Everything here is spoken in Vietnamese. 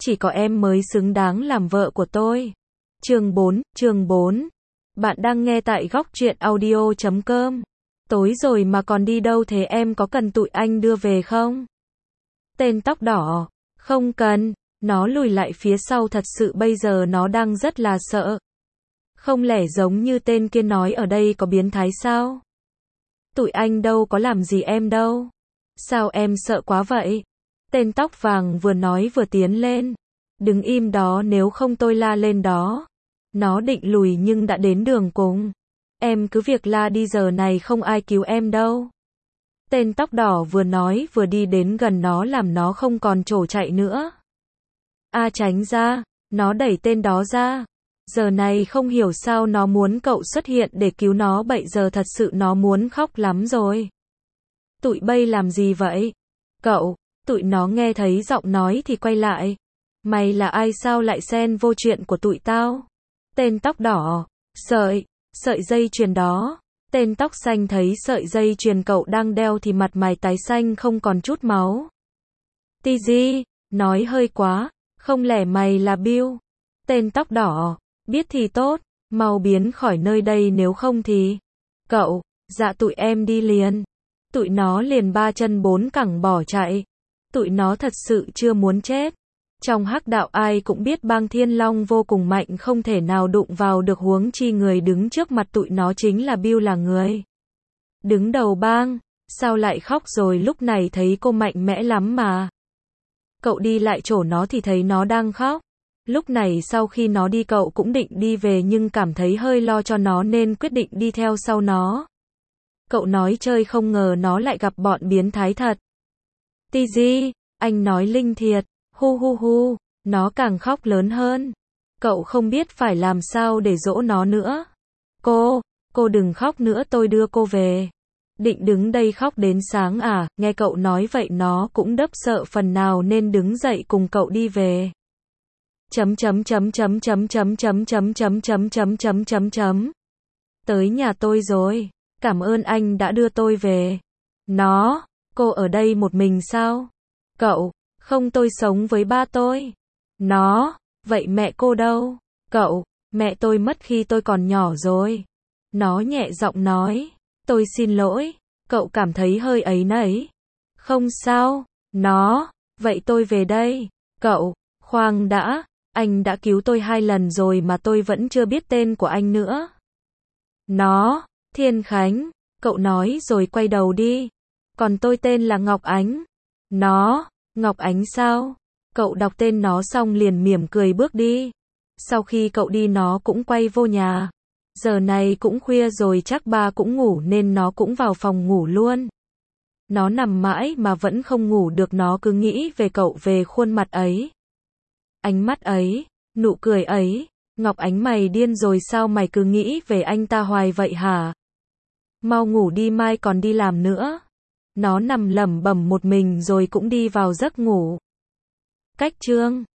chỉ có em mới xứng đáng làm vợ của tôi. Chương 4. Bạn đang nghe tại góc truyện audio.com. Tối rồi mà còn đi đâu thế, em có cần tụi anh đưa về không? Tên tóc đỏ. Không cần. Nó lùi lại phía sau, thật sự bây giờ nó đang rất là sợ. Không lẽ giống như tên kia nói ở đây có biến thái sao? Tụi anh đâu có làm gì em đâu. Sao em sợ quá vậy? Tên tóc vàng vừa nói vừa tiến lên. Đứng im đó, nếu không tôi la lên đó. Nó định lùi nhưng đã đến đường cùng. Em cứ việc la đi, giờ này không ai cứu em đâu. Tên tóc đỏ vừa nói vừa đi đến gần nó, làm nó không còn chỗ chạy nữa. Tránh ra. Nó đẩy tên đó ra. Giờ này không hiểu sao nó muốn cậu xuất hiện để cứu nó, bây giờ thật sự nó muốn khóc lắm rồi. Tụi bay làm gì vậy? Cậu. Tụi nó nghe thấy giọng nói thì quay lại. Mày là ai, sao lại xen vô chuyện của tụi tao? Tên tóc đỏ. Sợi dây chuyền đó. Tên tóc xanh thấy sợi dây chuyền cậu đang đeo thì mặt mày tái xanh không còn chút máu. Tz, nói hơi quá, không lẽ mày là Bill? Tên tóc đỏ. Biết thì tốt, mau biến khỏi nơi đây nếu không thì... Cậu. Dạ tụi em đi liền. Tụi nó liền ba chân bốn cẳng bỏ chạy. Tụi nó thật sự chưa muốn chết. Trong hắc đạo ai cũng biết bang Thiên Long vô cùng mạnh, không thể nào đụng vào được, huống chi người đứng trước mặt tụi nó chính là Bill, là người đứng đầu bang. Sao lại khóc rồi, lúc này thấy cô mạnh mẽ lắm mà. Cậu đi lại chỗ nó thì thấy nó đang khóc. Lúc này sau khi nó đi cậu cũng định đi về nhưng cảm thấy hơi lo cho nó nên quyết định đi theo sau nó. Cậu nói chơi, không ngờ nó lại gặp bọn biến thái thật. Tz, anh nói linh thiệt. Hu hu hu. Nó càng khóc lớn hơn. Cậu không biết phải làm sao để dỗ nó nữa. Cô đừng khóc nữa, tôi đưa cô về. Định đứng đây khóc đến sáng à? Nghe cậu nói vậy nó cũng đớp sợ phần nào nên đứng dậy cùng cậu đi về. Tới nhà tôi rồi. Cảm ơn anh đã đưa tôi về. Cô ở đây một mình sao? Cậu. Không, tôi sống với ba tôi. Vậy mẹ cô đâu? Cậu. Mẹ tôi mất khi tôi còn nhỏ rồi. Nó nhẹ giọng nói. Tôi xin lỗi. Cậu cảm thấy hơi áy náy. Không sao. Vậy tôi về đây. Cậu. Khoan đã. Anh đã cứu tôi 2 lần rồi mà tôi vẫn chưa biết tên của anh nữa. Thiên Khánh. Cậu nói rồi quay đầu đi. Còn tôi tên là Ngọc Ánh. Ngọc Ánh sao? Cậu đọc tên nó xong liền mỉm cười bước đi. Sau khi cậu đi nó cũng quay vô nhà. Giờ này cũng khuya rồi, chắc ba cũng ngủ nên nó cũng vào phòng ngủ luôn. Nó nằm mãi mà vẫn không ngủ được, nó cứ nghĩ về cậu, về khuôn mặt ấy. Ánh mắt ấy, nụ cười ấy. Ngọc Ánh, mày điên rồi sao, mày cứ nghĩ về anh ta hoài vậy hả? Mau ngủ đi, mai còn đi làm nữa. Nó nằm lẩm bẩm một mình rồi cũng đi vào giấc ngủ. Cách chương